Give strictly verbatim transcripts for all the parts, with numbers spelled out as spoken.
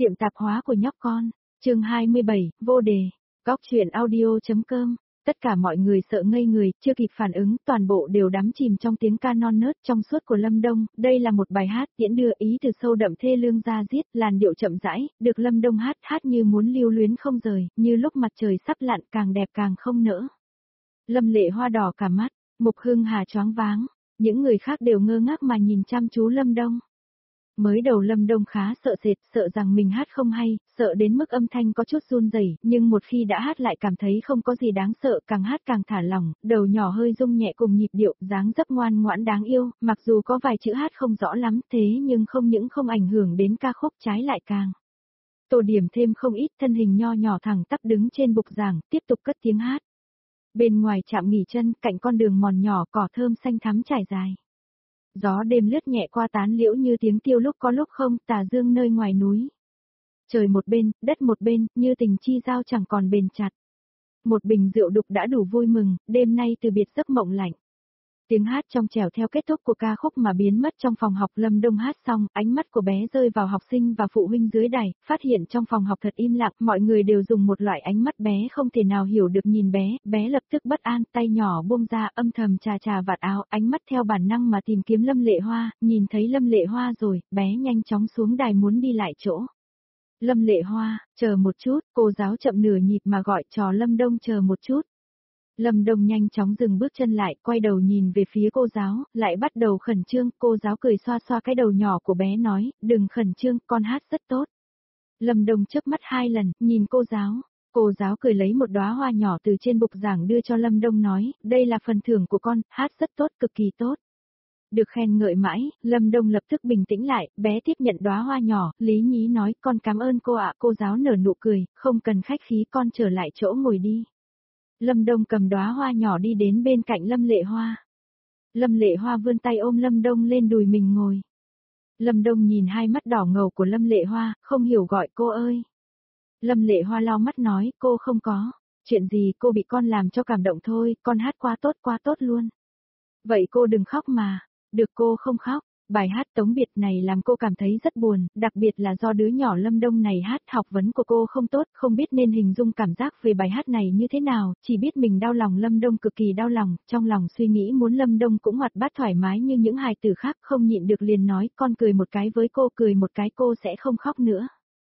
Tiệm tạp hóa của nhóc con, chương hai mươi bảy, vô đề, góc chuyện audio.com. Tất cả mọi người sợ ngây người, chưa kịp phản ứng, toàn bộ đều đắm chìm trong tiếng ca non nớt trong suốt của Lâm Đông. Đây là một bài hát tiễn đưa ý từ sâu đậm thê lương ra diết, làn điệu chậm rãi, được Lâm Đông hát hát như muốn lưu luyến không rời, như lúc mặt trời sắp lặn càng đẹp càng không nỡ. Lâm Lệ Hoa đỏ cả mắt, Mục Hưng Hà choáng váng, những người khác đều ngơ ngác mà nhìn chăm chú Lâm Đông. Mới đầu Lâm Đông khá sợ sệt, sợ rằng mình hát không hay, sợ đến mức âm thanh có chút run rẩy, nhưng một khi đã hát lại cảm thấy không có gì đáng sợ, càng hát càng thả lỏng, đầu nhỏ hơi rung nhẹ cùng nhịp điệu, dáng dấp ngoan ngoãn đáng yêu, mặc dù có vài chữ hát không rõ lắm, thế nhưng không những không ảnh hưởng đến ca khúc, trái lại càng tô điểm thêm không ít. Thân hình nho nhỏ thẳng tắp đứng trên bục giảng, tiếp tục cất tiếng hát. Bên ngoài trạm nghỉ chân, cạnh con đường mòn nhỏ, cỏ thơm xanh thắm trải dài. Gió đêm lướt nhẹ qua tán liễu như tiếng tiêu lúc có lúc không, tà dương nơi ngoài núi. Trời một bên, đất một bên, như tình chi giao chẳng còn bền chặt. Một bình rượu đục đã đủ vui mừng, đêm nay từ biệt giấc mộng lạnh. Tiếng hát trong trẻo theo kết thúc của ca khúc mà biến mất trong phòng học. Lâm Đông hát xong, ánh mắt của bé rơi vào học sinh và phụ huynh dưới đài, phát hiện trong phòng học thật im lặng, mọi người đều dùng một loại ánh mắt bé không thể nào hiểu được nhìn bé, bé lập tức bất an, tay nhỏ buông ra, âm thầm chà chà vạt áo, ánh mắt theo bản năng mà tìm kiếm Lâm Lệ Hoa, nhìn thấy Lâm Lệ Hoa rồi, bé nhanh chóng xuống đài muốn đi lại chỗ. Lâm Lệ Hoa, chờ một chút, cô giáo chậm nửa nhịp mà gọi trò Lâm Đông chờ một chút. Lâm Đông nhanh chóng dừng bước chân lại, quay đầu nhìn về phía cô giáo, lại bắt đầu khẩn trương, cô giáo cười xoa xoa cái đầu nhỏ của bé nói, đừng khẩn trương, con hát rất tốt. Lâm Đông chớp mắt hai lần, nhìn cô giáo, cô giáo cười lấy một đóa hoa nhỏ từ trên bục giảng đưa cho Lâm Đông nói, đây là phần thưởng của con, hát rất tốt, cực kỳ tốt. Được khen ngợi mãi, Lâm Đông lập tức bình tĩnh lại, bé tiếp nhận đóa hoa nhỏ, lý nhí nói, con cảm ơn cô ạ, cô giáo nở nụ cười, không cần khách khí, con trở lại chỗ ngồi đi. Lâm Đông cầm đóa hoa nhỏ đi đến bên cạnh Lâm Lệ Hoa. Lâm Lệ Hoa vươn tay ôm Lâm Đông lên đùi mình ngồi. Lâm Đông nhìn hai mắt đỏ ngầu của Lâm Lệ Hoa, không hiểu gọi cô ơi. Lâm Lệ Hoa lau mắt nói, cô không có, chuyện gì, cô bị con làm cho cảm động thôi, con hát quá tốt quá tốt luôn. Vậy cô đừng khóc mà, được cô không khóc. Bài hát tống biệt này làm cô cảm thấy rất buồn, đặc biệt là do đứa nhỏ Lâm Đông này hát, học vấn của cô không tốt, không biết nên hình dung cảm giác về bài hát này như thế nào, chỉ biết mình đau lòng Lâm Đông, cực kỳ đau lòng, trong lòng suy nghĩ muốn Lâm Đông cũng hoạt bát thoải mái như những hài tử khác, không nhịn được liền nói, con cười một cái với cô, cười một cái cô sẽ không khóc nữa.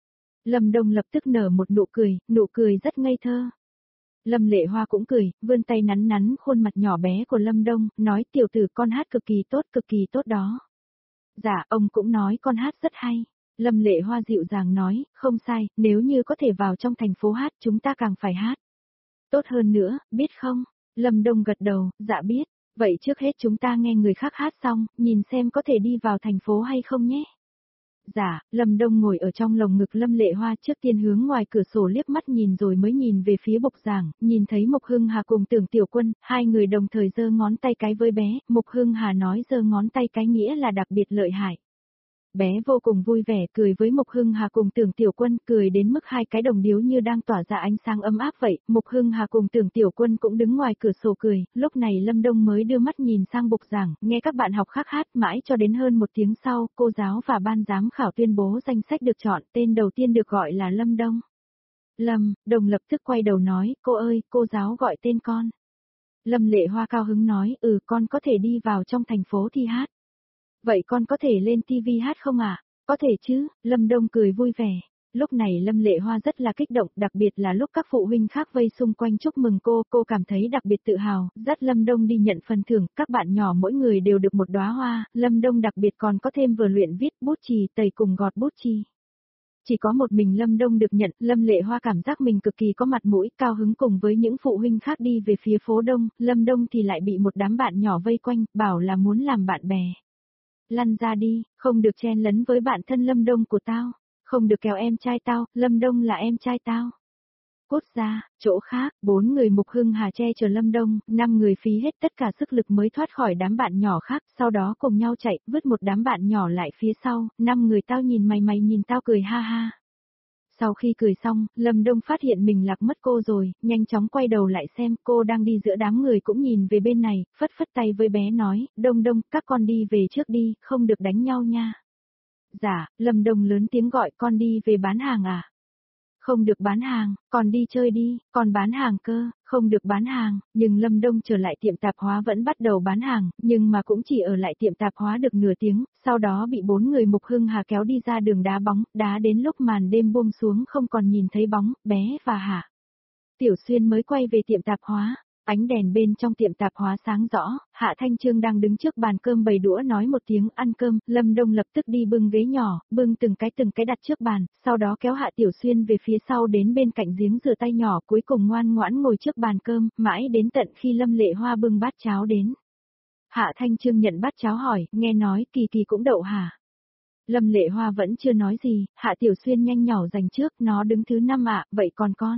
Lâm Đông lập tức nở một nụ cười, nụ cười rất ngây thơ. Lâm Lệ Hoa cũng cười, vươn tay nắn nắn khuôn mặt nhỏ bé của Lâm Đông, nói tiểu tử con hát cực kỳ tốt, cực kỳ tốt đó. Dạ, ông cũng nói con hát rất hay. Lâm Lệ Hoa dịu dàng nói, không sai, nếu như có thể vào trong thành phố hát chúng ta càng phải hát. Tốt hơn nữa, biết không? Lâm Đông gật đầu, dạ biết. Vậy trước hết chúng ta nghe người khác hát xong, nhìn xem có thể đi vào thành phố hay không nhé. Dạ, Lâm Đông ngồi ở trong lồng ngực Lâm Lệ Hoa, trước tiên hướng ngoài cửa sổ liếc mắt nhìn rồi mới nhìn về phía bục giảng, nhìn thấy Mục Hưng Hà cùng Tưởng Tiểu Quân, hai người đồng thời giơ ngón tay cái với bé, Mục Hưng Hà nói giơ ngón tay cái nghĩa là đặc biệt lợi hại. Bé vô cùng vui vẻ cười với Mục Hưng Hà cùng Tưởng Tiểu Quân, cười đến mức hai cái đồng điếu như đang tỏa ra ánh sáng ấm áp vậy. Mục Hưng Hà cùng Tưởng Tiểu Quân cũng đứng ngoài cửa sổ cười, lúc này Lâm Đông mới đưa mắt nhìn sang bục giảng, nghe các bạn học khác hát mãi cho đến hơn một tiếng sau, cô giáo và ban giám khảo tuyên bố danh sách được chọn, tên đầu tiên được gọi là Lâm Đông. Lâm Đông lập tức quay đầu nói, cô ơi, cô giáo gọi tên con. Lâm Lệ Hoa cao hứng nói, ừ con có thể đi vào trong thành phố thi hát. Vậy con có thể lên ti vi hát không ạ? À? Có thể chứ, Lâm Đông cười vui vẻ. Lúc này Lâm Lệ Hoa rất là kích động, đặc biệt là lúc các phụ huynh khác vây xung quanh chúc mừng cô, cô cảm thấy đặc biệt tự hào, dắt Lâm Đông đi nhận phần thưởng, các bạn nhỏ mỗi người đều được một đóa hoa, Lâm Đông đặc biệt còn có thêm vừa luyện viết, bút chì, tẩy cùng gọt bút chì. Chỉ có một mình Lâm Đông được nhận, Lâm Lệ Hoa cảm giác mình cực kỳ có mặt mũi, cao hứng cùng với những phụ huynh khác đi về phía phố Đông, Lâm Đông thì lại bị một đám bạn nhỏ vây quanh, bảo là muốn làm bạn bè. Lăn ra đi, không được chen lấn với bạn thân Lâm Đông của tao, không được kéo em trai tao, Lâm Đông là em trai tao. Cút ra, chỗ khác, bốn người Mục Hưng Hà che chở Lâm Đông, năm người phí hết tất cả sức lực mới thoát khỏi đám bạn nhỏ khác, sau đó cùng nhau chạy, vứt một đám bạn nhỏ lại phía sau, năm người tao nhìn mày mày nhìn tao cười ha ha. Sau khi cười xong, Lâm Đông phát hiện mình lạc mất cô rồi, nhanh chóng quay đầu lại xem cô đang đi giữa đám người cũng nhìn về bên này, phất phất tay với bé nói, Đông Đông, các con đi về trước đi, không được đánh nhau nha. Dạ, Lâm Đông lớn tiếng gọi con đi về bán hàng à? Không được bán hàng, còn đi chơi đi, còn bán hàng cơ, không được bán hàng, nhưng Lâm Đông trở lại tiệm tạp hóa vẫn bắt đầu bán hàng, nhưng mà cũng chỉ ở lại tiệm tạp hóa được nửa tiếng, sau đó bị bốn người Mục Hưng Hà kéo đi ra đường đá bóng, đá đến lúc màn đêm buông xuống không còn nhìn thấy bóng, bé và Hạ Tiểu Xuyên mới quay về tiệm tạp hóa. Ánh đèn bên trong tiệm tạp hóa sáng rõ, Hạ Thanh Trương đang đứng trước bàn cơm bày đũa nói một tiếng ăn cơm, Lâm Đông lập tức đi bưng ghế nhỏ, bưng từng cái từng cái đặt trước bàn, sau đó kéo Hạ Tiểu Xuyên về phía sau đến bên cạnh giếng rửa tay nhỏ cuối cùng ngoan ngoãn ngồi trước bàn cơm, mãi đến tận khi Lâm Lệ Hoa bưng bát cháo đến. Hạ Thanh Trương nhận bát cháo hỏi, nghe nói Kỳ Kỳ cũng đậu hả? Lâm Lệ Hoa vẫn chưa nói gì, Hạ Tiểu Xuyên nhanh nhỏ giành trước, nó đứng thứ năm ạ, vậy còn con?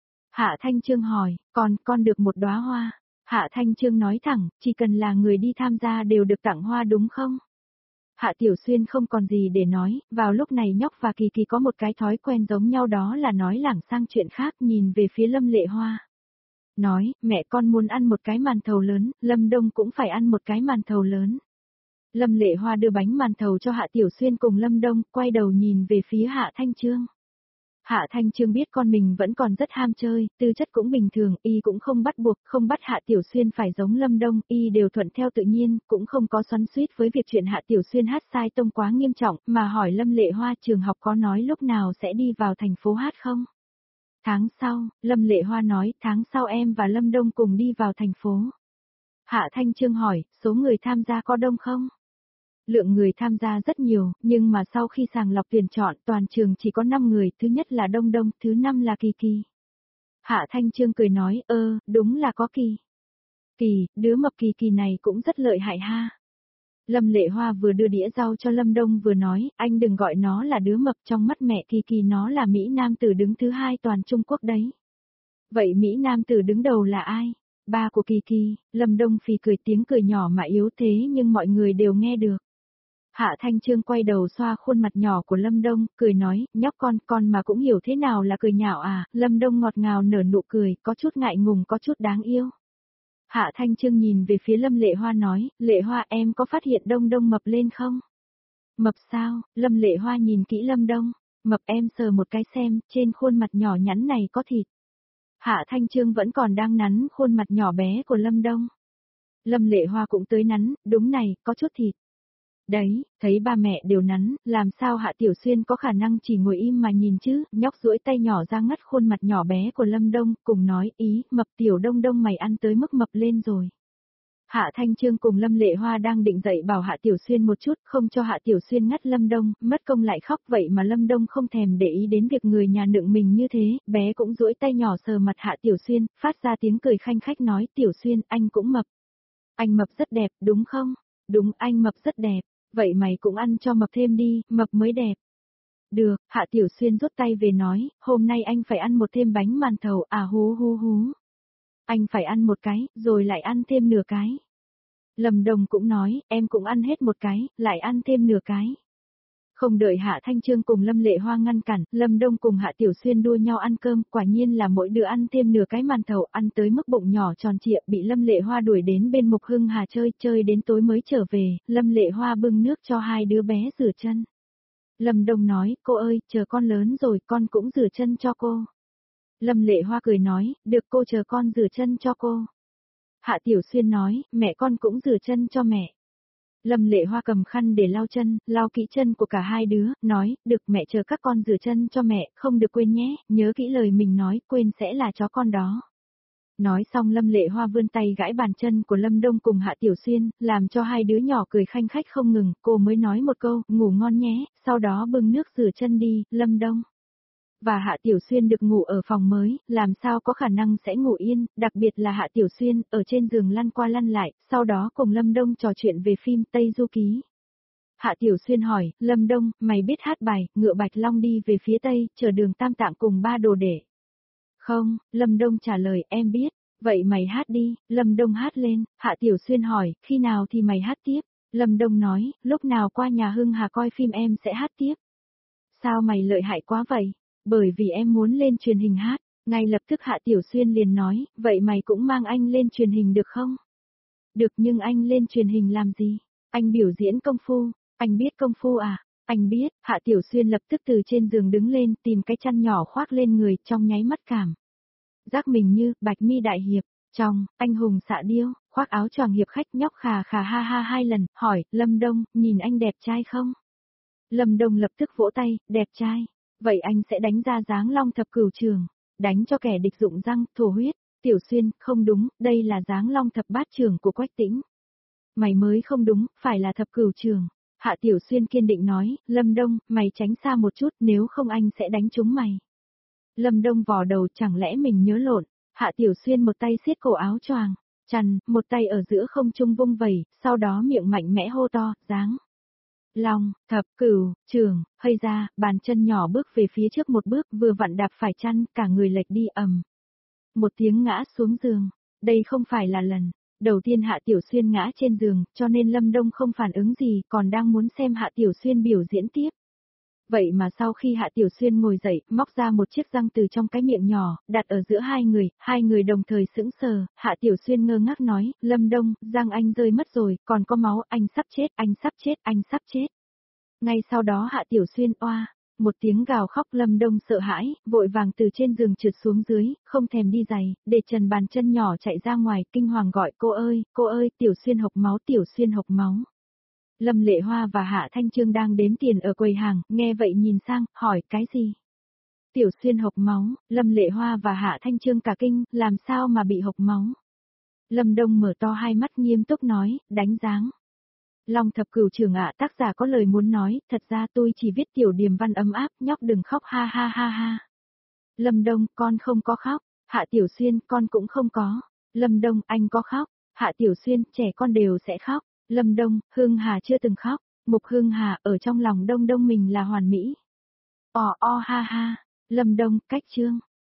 Hạ Thanh Trương hỏi, còn con được một đóa hoa. Hạ Thanh Trương nói thẳng, chỉ cần là người đi tham gia đều được tặng hoa đúng không? Hạ Tiểu Xuyên không còn gì để nói, vào lúc này Nhóc và Kỳ Kỳ có một cái thói quen giống nhau đó là nói lảng sang chuyện khác nhìn về phía Lâm Lệ Hoa. Nói, mẹ con muốn ăn một cái màn thầu lớn, Lâm Đông cũng phải ăn một cái màn thầu lớn. Lâm Lệ Hoa đưa bánh màn thầu cho Hạ Tiểu Xuyên cùng Lâm Đông, quay đầu nhìn về phía Hạ Thanh Trương. Hạ Thanh Trương biết con mình vẫn còn rất ham chơi, tư chất cũng bình thường, y cũng không bắt buộc, không bắt Hạ Tiểu Xuyên phải giống Lâm Đông, y đều thuận theo tự nhiên, cũng không có xoắn xuýt với việc chuyện Hạ Tiểu Xuyên hát sai tông quá nghiêm trọng, mà hỏi Lâm Lệ Hoa trường học có nói lúc nào sẽ đi vào thành phố hát không? Tháng sau, Lâm Lệ Hoa nói, tháng sau em và Lâm Đông cùng đi vào thành phố. Hạ Thanh Trương hỏi, số người tham gia có đông không? Lượng người tham gia rất nhiều, nhưng mà sau khi sàng lọc tuyển chọn toàn trường chỉ có năm người, thứ nhất là Đông Đông, thứ năm là Kỳ Kỳ. Hạ Thanh Trương cười nói, ơ, đúng là có Kỳ. Kỳ, đứa mập Kỳ Kỳ này cũng rất lợi hại ha. Lâm Lệ Hoa vừa đưa đĩa rau cho Lâm Đông vừa nói, anh đừng gọi nó là đứa mập, trong mắt mẹ Kỳ Kỳ nó là Mỹ Nam tử đứng thứ hai toàn Trung Quốc đấy. Vậy Mỹ Nam tử đứng đầu là ai? Ba của Kỳ Kỳ. Lâm Đông phì cười tiếng cười nhỏ mà yếu thế nhưng mọi người đều nghe được. Hạ Thanh Trương quay đầu xoa khuôn mặt nhỏ của Lâm Đông, cười nói, nhóc con, con mà cũng hiểu thế nào là cười nhạo à, Lâm Đông ngọt ngào nở nụ cười, có chút ngại ngùng có chút đáng yêu. Hạ Thanh Trương nhìn về phía Lâm Lệ Hoa nói, Lệ Hoa em có phát hiện Đông Đông mập lên không? Mập sao? Lâm Lệ Hoa nhìn kỹ Lâm Đông, mập em sờ một cái xem, trên khuôn mặt nhỏ nhắn này có thịt. Hạ Thanh Trương vẫn còn đang nắn khuôn mặt nhỏ bé của Lâm Đông. Lâm Lệ Hoa cũng tới nắn, đúng này, có chút thịt. Đấy, thấy ba mẹ đều nắn, làm sao Hạ Tiểu Xuyên có khả năng chỉ ngồi im mà nhìn chứ, nhóc duỗi tay nhỏ ra ngắt khuôn mặt nhỏ bé của Lâm Đông, cùng nói, ý, mập Tiểu Đông Đông mày ăn tới mức mập lên rồi. Hạ Thanh Trương cùng Lâm Lệ Hoa đang định dậy bảo Hạ Tiểu Xuyên một chút, không cho Hạ Tiểu Xuyên ngắt Lâm Đông, mất công lại khóc vậy mà Lâm Đông không thèm để ý đến việc người nhà nựng mình như thế, bé cũng duỗi tay nhỏ sờ mặt Hạ Tiểu Xuyên, phát ra tiếng cười khanh khách nói, Tiểu Xuyên, anh cũng mập. Anh mập rất đẹp, đúng không? Đúng, anh mập rất đẹp. Vậy mày cũng ăn cho mập thêm đi, mập mới đẹp. Được, Hạ Tiểu Xuyên rút tay về nói, hôm nay anh phải ăn một thêm bánh màn thầu, à hú hú hú. Anh phải ăn một cái, rồi lại ăn thêm nửa cái. Lâm Đồng cũng nói, em cũng ăn hết một cái, lại ăn thêm nửa cái. Không đợi Hạ Thanh Trương cùng Lâm Lệ Hoa ngăn cản, Lâm Đông cùng Hạ Tiểu Xuyên đua nhau ăn cơm, quả nhiên là mỗi đứa ăn thêm nửa cái màn thầu, ăn tới mức bụng nhỏ tròn trịa, bị Lâm Lệ Hoa đuổi đến bên Mục Hưng Hà chơi, chơi đến tối mới trở về, Lâm Lệ Hoa bưng nước cho hai đứa bé rửa chân. Lâm Đông nói, cô ơi, chờ con lớn rồi, con cũng rửa chân cho cô. Lâm Lệ Hoa cười nói, được cô chờ con rửa chân cho cô. Hạ Tiểu Xuyên nói, mẹ con cũng rửa chân cho mẹ. Lâm Lệ Hoa cầm khăn để lau chân, lau kỹ chân của cả hai đứa, nói, được mẹ chờ các con rửa chân cho mẹ, không được quên nhé, nhớ kỹ lời mình nói, quên sẽ là chó con đó. Nói xong Lâm Lệ Hoa vươn tay gãi bàn chân của Lâm Đông cùng Hạ Tiểu Xuyên, làm cho hai đứa nhỏ cười khanh khách không ngừng, cô mới nói một câu, ngủ ngon nhé, sau đó bưng nước rửa chân đi, Lâm Đông. Và Hạ Tiểu Xuyên được ngủ ở phòng mới, làm sao có khả năng sẽ ngủ yên, đặc biệt là Hạ Tiểu Xuyên, ở trên giường lăn qua lăn lại, sau đó cùng Lâm Đông trò chuyện về phim Tây Du Ký. Hạ Tiểu Xuyên hỏi, Lâm Đông, mày biết hát bài, ngựa Bạch Long đi về phía Tây, chờ đường Tam Tạng cùng ba đồ để. Không, Lâm Đông trả lời, em biết, vậy mày hát đi, Lâm Đông hát lên, Hạ Tiểu Xuyên hỏi, khi nào thì mày hát tiếp, Lâm Đông nói, lúc nào qua nhà Hưng Hà coi phim em sẽ hát tiếp. Sao mày lợi hại quá vậy? Bởi vì em muốn lên truyền hình hát, ngay lập tức Hạ Tiểu Xuyên liền nói, vậy mày cũng mang anh lên truyền hình được không? Được nhưng anh lên truyền hình làm gì? Anh biểu diễn công phu, anh biết công phu à? Anh biết, Hạ Tiểu Xuyên lập tức từ trên giường đứng lên, tìm cái chăn nhỏ khoác lên người, trong nháy mắt cảm. Giác mình như, bạch mi đại hiệp, trong, anh hùng xạ điêu, khoác áo choàng hiệp khách nhóc khà khà ha ha hai lần, hỏi, Lâm Đông, nhìn anh đẹp trai không? Lâm Đông lập tức vỗ tay, đẹp trai. Vậy anh sẽ đánh ra dáng long thập cửu trường, đánh cho kẻ địch rụng răng, thổ huyết. Tiểu Xuyên, không đúng, đây là dáng long thập bát trường của Quách Tĩnh. Mày mới không đúng, phải là thập cửu trường. Hạ Tiểu Xuyên kiên định nói, Lâm Đông, mày tránh xa một chút, nếu không anh sẽ đánh trúng mày. Lâm Đông vò đầu, chẳng lẽ mình nhớ lộn. Hạ Tiểu Xuyên một tay siết cổ áo choàng, chăn, một tay ở giữa không trung vung vẩy, sau đó miệng mạnh mẽ hô to, dáng. Long, thập, cửu, trường, hơi ra, bàn chân nhỏ bước về phía trước một bước, vừa vặn đạp phải chăn, cả người lệch đi ầm. Một tiếng ngã xuống giường. Đây không phải là lần đầu tiên Hạ Tiểu Xuyên ngã trên giường, cho nên Lâm Đông không phản ứng gì, còn đang muốn xem Hạ Tiểu Xuyên biểu diễn tiếp. Vậy mà sau khi Hạ Tiểu Xuyên ngồi dậy, móc ra một chiếc răng từ trong cái miệng nhỏ, đặt ở giữa hai người, hai người đồng thời sững sờ, Hạ Tiểu Xuyên ngơ ngác nói, Lâm Đông, răng anh rơi mất rồi, còn có máu, anh sắp chết, anh sắp chết, anh sắp chết. Ngay sau đó Hạ Tiểu Xuyên oa, một tiếng gào khóc. Lâm Đông sợ hãi, vội vàng từ trên giường trượt xuống dưới, không thèm đi giày, để trần bàn chân nhỏ chạy ra ngoài, kinh hoàng gọi, cô ơi, cô ơi, Tiểu Xuyên hộc máu, Tiểu Xuyên hộc máu. Lâm Lệ Hoa và Hạ Thanh Trương đang đếm tiền ở quầy hàng, nghe vậy nhìn sang, hỏi, cái gì? Tiểu Xuyên hộc máu. Lâm Lệ Hoa và Hạ Thanh Trương cả kinh, làm sao mà bị hộc máu? Lâm Đông mở to hai mắt nghiêm túc nói, đánh dáng. Long thập cửu trường ạ, tác giả có lời muốn nói, thật ra tôi chỉ viết tiểu điềm văn ấm áp, nhóc đừng khóc ha ha ha ha. Lâm Đông, con không có khóc. Hạ Tiểu Xuyên, con cũng không có. Lâm Đông, anh có khóc. Hạ Tiểu Xuyên, trẻ con đều sẽ khóc. Lâm Đông, Hương Hà chưa từng khóc. Mục Hương Hà, ở trong lòng Đông Đông mình là hoàn mỹ. O o ha ha. Lâm Đông, cách chương.